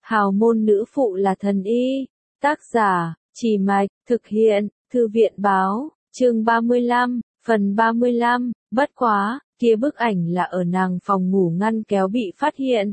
Hào môn nữ phụ là thần y. Tác giả, Chỉ Mạch, thực hiện, Thư viện báo, chương 35, phần 35, bất quá, kia bức ảnh là ở nàng phòng ngủ ngăn kéo bị phát hiện.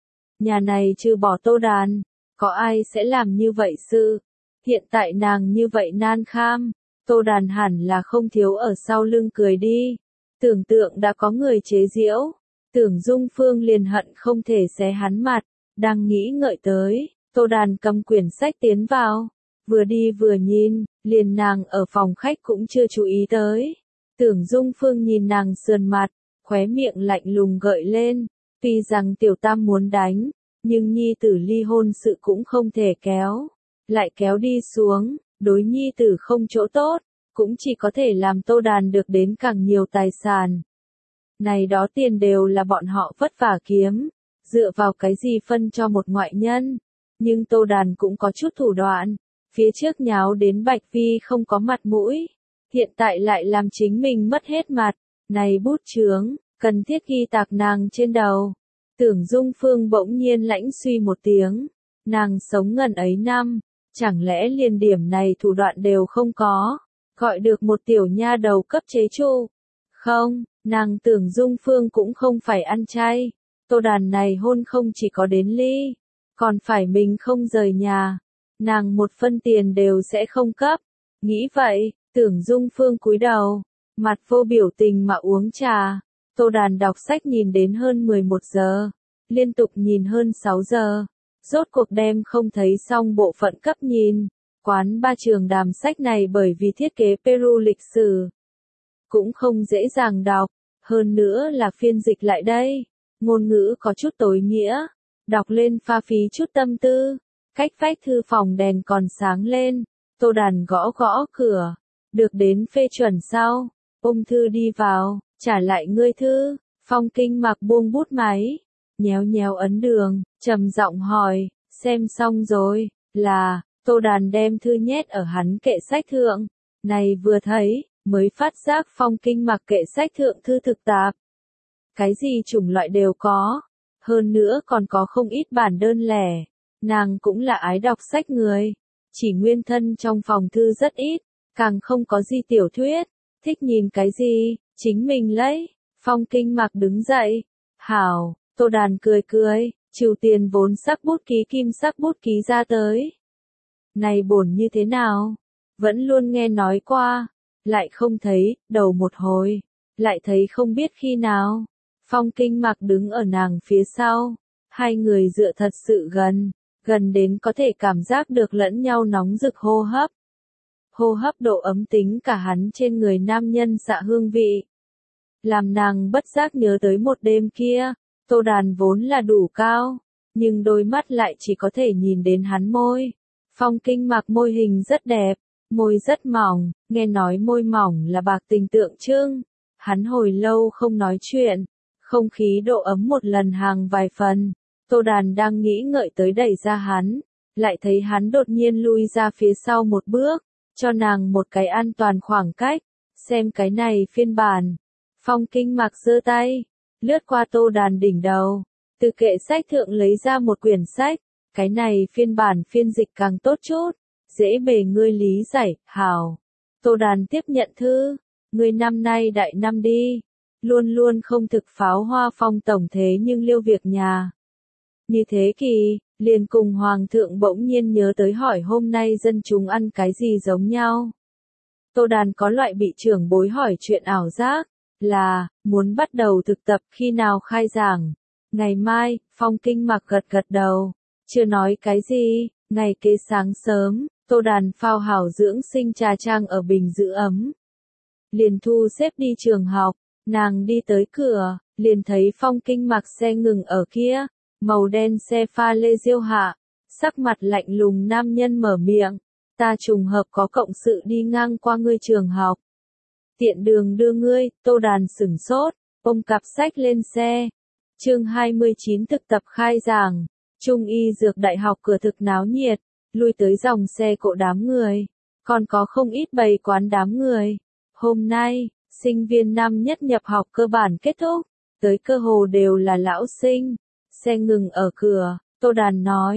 Nhà này trừ bỏ Tô Đàn, có ai sẽ làm như vậy sự? Hiện tại nàng như vậy nan kham, Tô Đàn hẳn là không thiếu ở sau lưng cười đi. Tưởng tượng đã có người chế giễu, Tưởng Dung Phương liền hận không thể xé hắn mặt, đang nghĩ ngợi tới, Tô Đàn cầm quyển sách tiến vào, vừa đi vừa nhìn, liền nàng ở phòng khách cũng chưa chú ý tới. Tưởng Dung Phương nhìn nàng sườn mặt, khóe miệng lạnh lùng gợi lên, tuy rằng tiểu tam muốn đánh, nhưng nhi tử ly hôn sự cũng không thể kéo, lại kéo đi xuống, đối nhi tử không chỗ tốt, cũng chỉ có thể làm Tô Đàn được đến càng nhiều tài sản. Này đó tiền đều là bọn họ vất vả kiếm, dựa vào cái gì phân cho một ngoại nhân. Nhưng Tô Đàn cũng có chút thủ đoạn, phía trước nháo đến Bạch Phi không có mặt mũi, hiện tại lại làm chính mình mất hết mặt, này bút chướng, cần thiết ghi tạc nàng trên đầu. Tưởng Dung Phương bỗng nhiên lãnh suy một tiếng, nàng sống ngần ấy năm, chẳng lẽ liền điểm này thủ đoạn đều không có, gọi được một tiểu nha đầu cấp chế trụ. Không, nàng Tưởng Dung Phương cũng không phải ăn chay, Tô Đàn này hôn không chỉ có đến ly, còn phải mình không rời nhà, nàng một phân tiền đều sẽ không cấp. Nghĩ vậy, Tưởng Dung Phương cúi đầu, mặt vô biểu tình mà uống trà. Tô Đàn đọc sách nhìn đến hơn 11 giờ, liên tục nhìn hơn 6 giờ, rốt cuộc đem không thấy xong bộ phận cấp nhìn. Quán ba trường đàm sách này bởi vì thiết kế Peru lịch sử, cũng không dễ dàng đọc, hơn nữa là phiên dịch lại đây, ngôn ngữ có chút tối nghĩa, đọc lên pha phí chút tâm tư. Cách vách thư phòng đèn còn sáng lên, Tô Đàn gõ gõ cửa, được đến phê chuẩn sau, ôm thư đi vào, trả lại ngươi thư. Phong Kinh Mặc buông bút máy, nhéo nhéo ấn đường, trầm giọng hỏi, xem xong rồi, là, Tô Đàn đem thư nhét ở hắn kệ sách thượng, này vừa thấy, mới phát giác Phong Kinh Mặc kệ sách thượng thư thực tạp. Cái gì chủng loại đều có, hơn nữa còn có không ít bản đơn lẻ, nàng cũng là ái đọc sách người, chỉ nguyên thân trong phòng thư rất ít, càng không có gì tiểu thuyết, thích nhìn cái gì, chính mình lấy. Phong Kinh Mặc đứng dậy, hảo, Tô Đàn cười cười, trừ tiền vốn sắc bút ký kim sắc bút ký ra tới. Này bổn như thế nào? Vẫn luôn nghe nói qua, lại không thấy, đầu một hồi, lại thấy không biết khi nào. Phong Kinh Mặc đứng ở nàng phía sau, hai người dựa thật sự gần, gần đến có thể cảm giác được lẫn nhau nóng rực hô hấp. Hô hấp độ ấm tính cả hắn trên người nam nhân xạ hương vị. Làm nàng bất giác nhớ tới một đêm kia, Tô Đàn vốn là đủ cao, nhưng đôi mắt lại chỉ có thể nhìn đến hắn môi. Phong Kinh Mặc môi hình rất đẹp, môi rất mỏng, nghe nói môi mỏng là bạc tình tượng trưng. Hắn hồi lâu không nói chuyện, không khí độ ấm một lần hàng vài phần. Tô Đàn đang nghĩ ngợi tới đẩy ra hắn, lại thấy hắn đột nhiên lui ra phía sau một bước, cho nàng một cái an toàn khoảng cách, xem cái này phiên bản. Phong Kinh Mặc giơ tay, lướt qua Tô Đàn đỉnh đầu, từ kệ sách thượng lấy ra một quyển sách, cái này phiên bản phiên dịch càng tốt chút, dễ bề ngươi lý giải, hảo. Tô Đàn tiếp nhận thư, ngươi năm nay đại năm đi, luôn luôn không thực pháo hoa Phong tổng thế nhưng liêu việc nhà. Như thế kỳ, liền cùng Hoàng thượng bỗng nhiên nhớ tới hỏi hôm nay dân chúng ăn cái gì giống nhau. Tô Đàn có loại bị trưởng bối hỏi chuyện ảo giác, là, muốn bắt đầu thực tập khi nào khai giảng. Ngày mai, Phong Kinh Mặc gật gật đầu, chưa nói cái gì, ngày kế sáng sớm, Tô Đàn phao hảo dưỡng sinh trà trang ở bình giữ ấm. Liền thu xếp đi trường học, nàng đi tới cửa, liền thấy Phong Kinh Mặc xe ngừng ở kia, màu đen xe pha lê diêu hạ, sắc mặt lạnh lùng nam nhân mở miệng, ta trùng hợp có cộng sự đi ngang qua ngươi trường học. Tiện đường đưa ngươi. Tô Đàn sửng sốt, ôm cặp sách lên xe. Chương 29 thực tập khai giảng, Trung y dược đại học cửa thực náo nhiệt, lui tới dòng xe cộ đám người, còn có không ít bày quán đám người. Hôm nay, sinh viên năm nhất nhập học cơ bản kết thúc, tới cơ hồ đều là lão sinh. Xe ngừng ở cửa, Tô Đàn nói,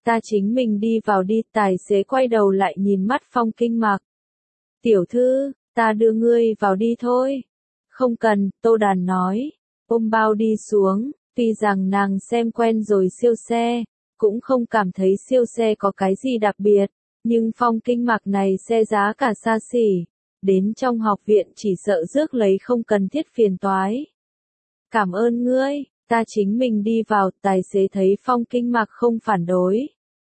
ta chính mình đi vào đi. Tài xế quay đầu lại nhìn mắt Phong Kinh Mặc. Tiểu thư, ta đưa ngươi vào đi thôi. Không cần, Tô Đàn nói. Ôm bao đi xuống, tuy rằng nàng xem quen rồi siêu xe, cũng không cảm thấy siêu xe có cái gì đặc biệt, nhưng Phong Kinh Mặc này xe giá cả xa xỉ, đến trong học viện chỉ sợ rước lấy không cần thiết phiền toái. Cảm ơn ngươi, ta chính mình đi vào. Tài xế thấy Phong Kinh Mặc không phản đối,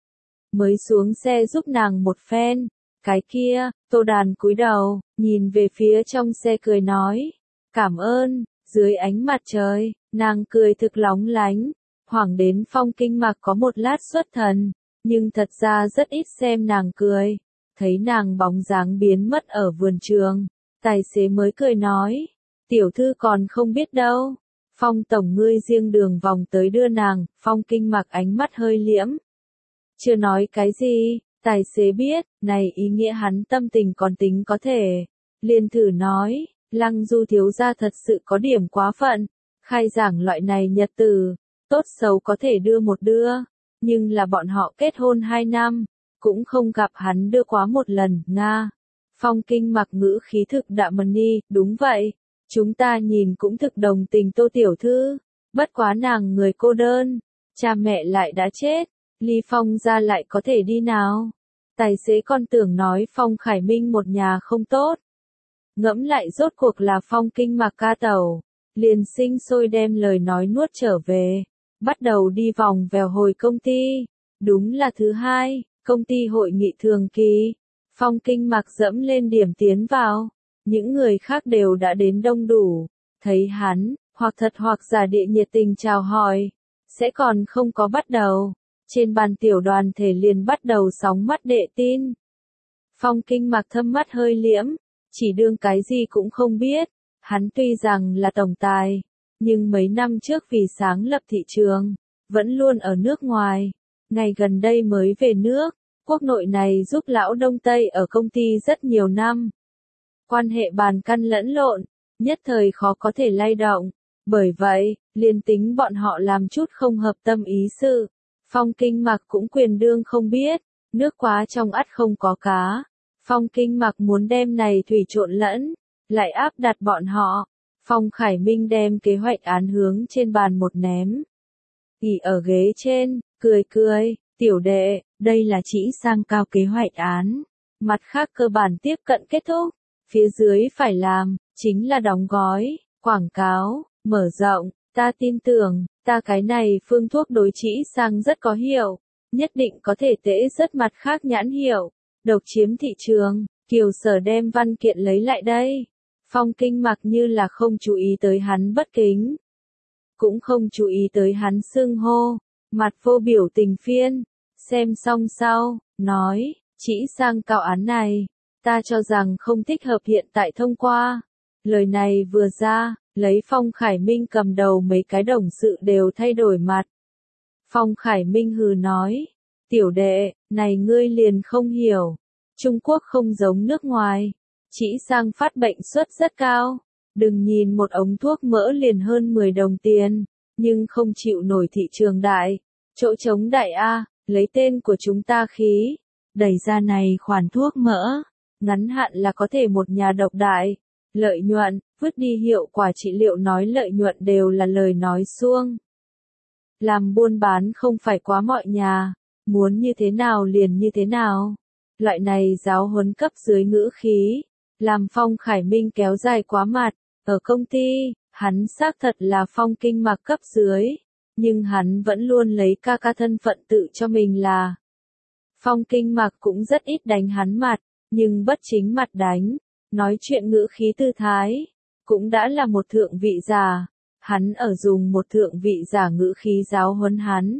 mới xuống xe giúp nàng một phen. Cái kia, Tô Đàn cúi đầu, nhìn về phía trong xe cười nói, cảm ơn. Dưới ánh mặt trời, nàng cười thực lóng lánh, hoảng đến Phong Kinh Mặc có một lát xuất thần, nhưng thật ra rất ít xem nàng cười. Thấy nàng bóng dáng biến mất ở vườn trường, tài xế mới cười nói, tiểu thư còn không biết đâu. Phong tổng ngươi riêng đường vòng tới đưa nàng. Phong Kinh Mặc ánh mắt hơi liễm, chưa nói cái gì. Tài xế biết, này ý nghĩa hắn tâm tình còn tính có thể. Liền thử nói, Lăng Du thiếu gia thật sự có điểm quá phận. Khai giảng loại này nhật tử, tốt xấu có thể đưa một đưa. Nhưng là bọn họ kết hôn 2 năm, cũng không gặp hắn đưa quá một lần. Nga. Phong Kinh Mặc ngữ khí thực đạm ni, đúng vậy. Chúng ta nhìn cũng thực đồng tình Tô tiểu thư. Bất quá nàng người cô đơn, cha mẹ lại đã chết. Ly Phong ra lại có thể đi nào? Tài xế còn tưởng nói Phong Khải Minh một nhà không tốt. Ngẫm lại rốt cuộc là Phong Kinh Mặc ca tẩu. Liền sinh sôi đem lời nói nuốt trở về. Bắt đầu đi vòng vèo hồi công ty. Đúng là thứ hai, công ty hội nghị thường kỳ. Phong Kinh Mặc dẫm lên điểm tiến vào. Những người khác đều đã đến đông đủ. Thấy hắn, hoặc thật hoặc giả địa nhiệt tình chào hỏi. Sẽ còn không có bắt đầu. Trên bàn tiểu đoàn thể liền bắt đầu sóng mắt đệ tin. Phong Kinh Mặc thâm mắt hơi liễm, chỉ đương cái gì cũng không biết. Hắn tuy rằng là tổng tài, nhưng mấy năm trước vì sáng lập thị trường, vẫn luôn ở nước ngoài. Ngày gần đây mới về nước, quốc nội này giúp lão Đông Tây ở công ty rất nhiều năm. Quan hệ bàn căn lẫn lộn, nhất thời khó có thể lay động. Bởi vậy, liền tính bọn họ làm chút không hợp tâm ý sự. Phong Kinh Mặc cũng quyền đương không biết, nước quá trong ắt không có cá. Phong Kinh Mặc muốn đem này thủy trộn lẫn, lại áp đặt bọn họ. Phong Khải Minh đem kế hoạch án hướng trên bàn một ném. Nghỉ ở ghế trên, cười cười, tiểu đệ, đây là chỉ sang cao kế hoạch án. Mặt khác cơ bản tiếp cận kết thúc, phía dưới phải làm, chính là đóng gói, quảng cáo, mở rộng. Ta tin tưởng, ta cái này phương thuốc đối trĩ sang rất có hiệu, nhất định có thể tễ rất mặt khác nhãn hiệu, độc chiếm thị trường. Kiều Sở đem văn kiện lấy lại đây. Phong Kinh Mặc như là không chú ý tới hắn bất kính, cũng không chú ý tới hắn xưng hô, mặt vô biểu tình phiên, xem xong sau, nói, trĩ sang cao án này, ta cho rằng không thích hợp hiện tại thông qua. Lời này vừa ra, lấy Phong Khải Minh cầm đầu mấy cái đồng sự đều thay đổi mặt. Phong Khải Minh hừ nói, tiểu đệ, này ngươi liền không hiểu. Trung Quốc không giống nước ngoài, trĩ sang phát bệnh suất rất cao. Đừng nhìn một ống thuốc mỡ liền hơn 10 đồng tiền, nhưng không chịu nổi thị trường đại. Chỗ trống đại A, lấy tên của chúng ta khí, đẩy ra này khoản thuốc mỡ, ngắn hạn là có thể một nhà độc đại. Lợi nhuận, vứt đi hiệu quả trị liệu nói lợi nhuận đều là lời nói suông. Làm buôn bán không phải quá mọi nhà, muốn như thế nào liền như thế nào. Loại này giáo huấn cấp dưới ngữ khí, làm Phong Khải Minh kéo dài quá mặt. Ở công ty, hắn xác thật là Phong Kinh Mặc cấp dưới, nhưng hắn vẫn luôn lấy ca ca thân phận tự cho mình là. Phong Kinh Mặc cũng rất ít đánh hắn mặt, nhưng bất chính mặt đánh. Nói chuyện ngữ khí tư thái, cũng đã là một thượng vị giả. Hắn ở dùng một thượng vị giả ngữ khí giáo huấn hắn.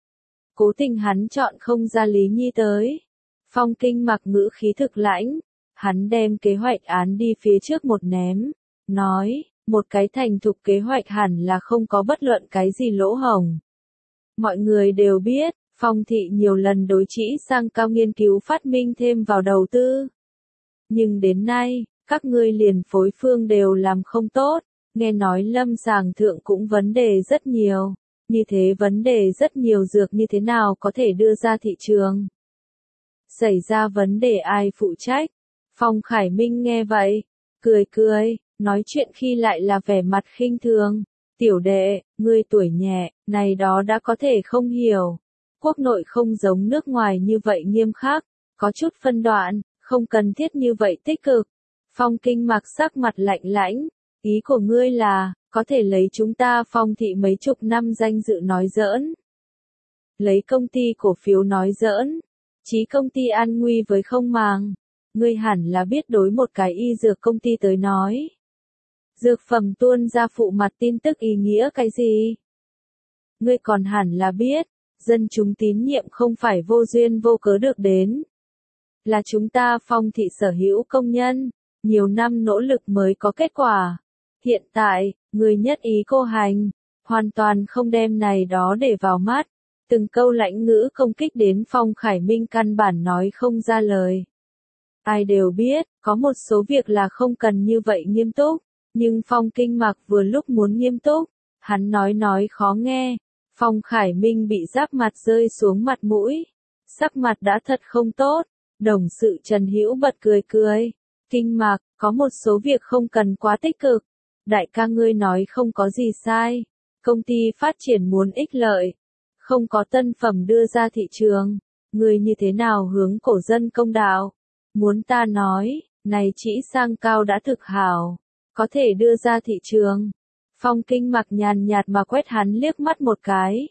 Cố tình hắn chọn không ra Lý Nhi tới. Phong Kinh Mặc ngữ khí thực lãnh, hắn đem kế hoạch án đi phía trước một ném, nói, một cái thành thục kế hoạch hẳn là không có bất luận cái gì lỗ hổng. Mọi người đều biết, Phong thị nhiều lần đối trĩ sang cao nghiên cứu phát minh thêm vào đầu tư. Nhưng đến nay, các ngươi liền phối phương đều làm không tốt, nghe nói lâm sàng thượng cũng vấn đề rất nhiều. Như thế vấn đề rất nhiều dược như thế nào có thể đưa ra thị trường? Xảy ra vấn đề ai phụ trách? Phong Khải Minh nghe vậy, cười cười, nói chuyện khi lại là vẻ mặt khinh thường. Tiểu đệ, ngươi tuổi nhẹ, này đó đã có thể không hiểu. Quốc nội không giống nước ngoài như vậy nghiêm khắc, có chút phân đoạn, không cần thiết như vậy tích cực. Phong Kinh Mặc sắc mặt lạnh lãnh, ý của ngươi là, có thể lấy chúng ta Phong thị mấy chục năm danh dự nói giỡn. Lấy công ty cổ phiếu nói giỡn, chí công ty an nguy với không màng. Ngươi hẳn là biết đối một cái y dược công ty tới nói. Dược phẩm tuôn ra phụ mặt tin tức ý nghĩa cái gì? Ngươi còn hẳn là biết, dân chúng tín nhiệm không phải vô duyên vô cớ được đến. Là chúng ta Phong thị sở hữu công nhân, nhiều năm nỗ lực mới có kết quả. Hiện tại, người nhất ý cô hành, hoàn toàn không đem này đó để vào mắt. Từng câu lãnh ngữ công kích đến Phong Khải Minh căn bản nói không ra lời. Ai đều biết, có một số việc là không cần như vậy nghiêm túc, nhưng Phong Kinh Mặc vừa lúc muốn nghiêm túc, hắn nói khó nghe. Phong Khải Minh bị giáp mặt rơi xuống mặt mũi, sắc mặt đã thật không tốt. Đồng sự Trần Hữu bật cười cười. Kinh Mặc, có một số việc không cần quá tích cực. Đại ca ngươi nói không có gì sai. Công ty phát triển muốn ích lợi, không có tân phẩm đưa ra thị trường. Ngươi như thế nào hướng cổ dân công đạo? Muốn ta nói, này chỉ sang cao đã thực hảo, có thể đưa ra thị trường. Phong Kinh Mặc nhàn nhạt mà quét hắn liếc mắt một cái.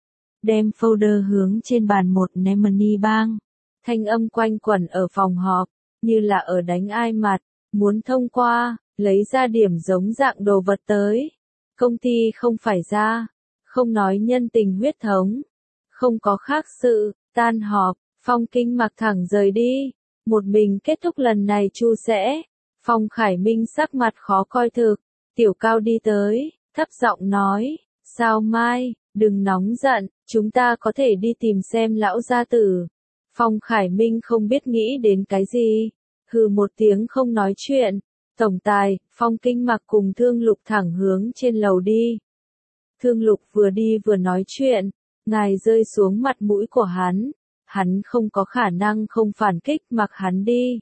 Đem folder hướng trên bàn một Nemani bang. Thanh âm quanh quẩn ở phòng họp, như là ở đánh ai mặt, muốn thông qua, lấy ra điểm giống dạng đồ vật tới. Công ty không phải ra, không nói nhân tình huyết thống, không có khác sự, tan họp, Phong Kinh Mặc thẳng rời đi, một mình kết thúc lần này chu sẽ. Phong Khải Minh sắc mặt khó coi thực, Tiểu Cao đi tới, thấp giọng nói, sao Mai, đừng nóng giận, chúng ta có thể đi tìm xem lão gia tử. Phong Khải Minh không biết nghĩ đến cái gì, hừ một tiếng không nói chuyện. Tổng tài, Phong Kinh Mặc cùng Thương Lục thẳng hướng trên lầu đi. Thương Lục vừa đi vừa nói chuyện, ngài rơi xuống mặt mũi của hắn không có khả năng không phản kích mặc hắn đi.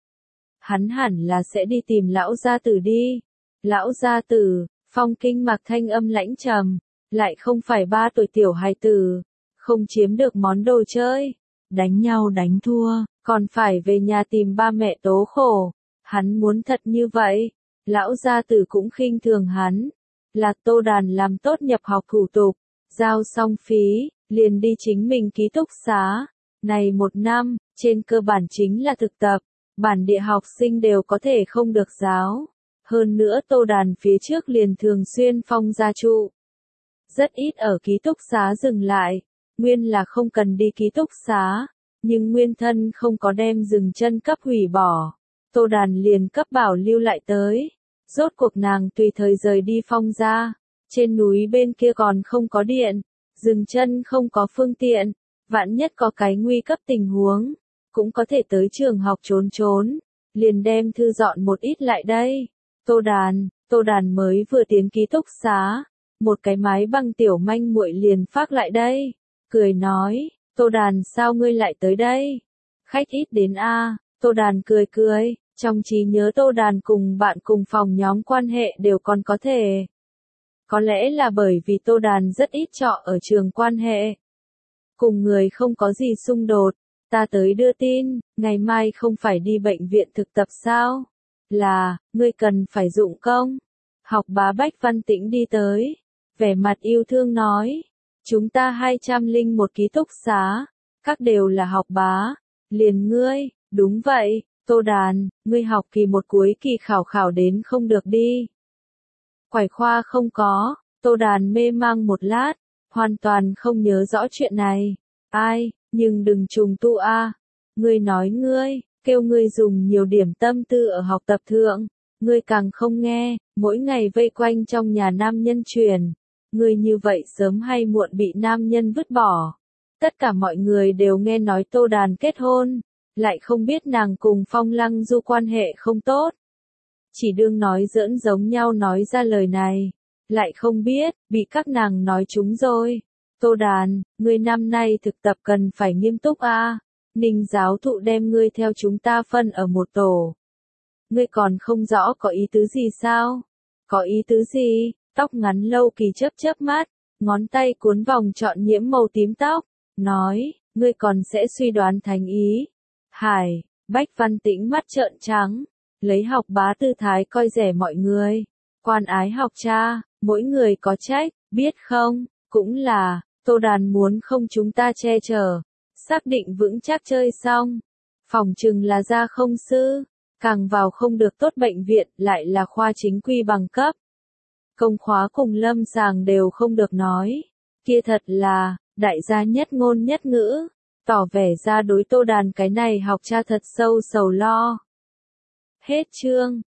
Hắn hẳn là sẽ đi tìm lão gia tử đi. Lão gia tử, Phong Kinh Mặc thanh âm lãnh trầm, lại không phải 3 tuổi tiểu hài tử, không chiếm được món đồ chơi, đánh nhau đánh thua, còn phải về nhà tìm ba mẹ tố khổ. Hắn muốn thật như vậy, lão gia tử cũng khinh thường hắn. Là Tô Đàn làm tốt nhập học thủ tục, giao xong phí, liền đi chính mình ký túc xá. Này 1 năm, trên cơ bản chính là thực tập, bản địa học sinh đều có thể không được giáo. Hơn nữa Tô Đàn phía trước liền thường xuyên phong gia trụ. Rất ít ở ký túc xá dừng lại, nguyên là không cần đi ký túc xá, nhưng nguyên thân không có đem dừng chân cấp hủy bỏ. Tô Đàn liền cấp bảo lưu lại tới. Rốt cuộc nàng tùy thời rời đi Phong gia, trên núi bên kia còn không có điện, dừng chân không có phương tiện, vạn nhất có cái nguy cấp tình huống, cũng có thể tới trường học trốn, liền đem thư dọn một ít lại đây. Tô Đàn mới vừa tiến ký túc xá, một cái mái băng tiểu manh muội liền phát lại đây, cười nói, Tô Đàn sao ngươi lại tới đây? Khách ít đến a. Tô Đàn cười cười, trong trí nhớ Tô Đàn cùng bạn cùng phòng nhóm quan hệ đều còn có thể. Có lẽ là bởi vì Tô Đàn rất ít trọ ở trường quan hệ. Cùng người không có gì xung đột, ta tới đưa tin, ngày mai không phải đi bệnh viện thực tập sao? Là, ngươi cần phải dụng công. Học bá Bách Văn Tĩnh đi tới, vẻ mặt yêu thương nói, chúng ta 201 ký túc xá, các đều là học bá, liền ngươi, đúng vậy, Tô Đàn, ngươi học kỳ 1 cuối kỳ khảo đến không được đi. Quải khoa không có, Tô Đàn mê mang một lát, hoàn toàn không nhớ rõ chuyện này. Ai, nhưng đừng trùng tu a. Ngươi nói ngươi, kêu ngươi dùng nhiều điểm tâm tư ở học tập thượng, ngươi càng không nghe, mỗi ngày vây quanh trong nhà nam nhân truyền. Ngươi như vậy sớm hay muộn bị nam nhân vứt bỏ. Tất cả mọi người đều nghe nói Tô Đàn kết hôn, lại không biết nàng cùng Phong Lăng Du quan hệ không tốt. Chỉ đương nói giỡn giống nhau nói ra lời này, lại không biết, bị các nàng nói trúng rồi. Tô Đàn, ngươi năm nay thực tập cần phải nghiêm túc a. Ninh giáo thụ đem ngươi theo chúng ta phân ở một tổ. Ngươi còn không rõ có ý tứ gì sao? Có ý tứ gì? Tóc ngắn Lâu Kỳ chớp chớp mắt, ngón tay cuốn vòng trọn nhiễm màu tím tóc, nói, ngươi còn sẽ suy đoán thành ý. Hải, Bách Văn Tĩnh mắt trợn trắng, lấy học bá tư thái coi rẻ mọi người. Quan ái học cha, mỗi người có trách, biết không? Cũng là, Tô Đàn muốn không chúng ta che chở. Xác định vững chắc chơi xong. Phòng chừng là gia không sư, càng vào không được tốt bệnh viện, lại là khoa chính quy bằng cấp. Công khóa cùng lâm sàng đều không được nói. Kia thật là, đại gia nhất ngôn nhất ngữ, tỏ vẻ ra đối Tô Đàn cái này học cha thật sâu sầu lo. Hết chương.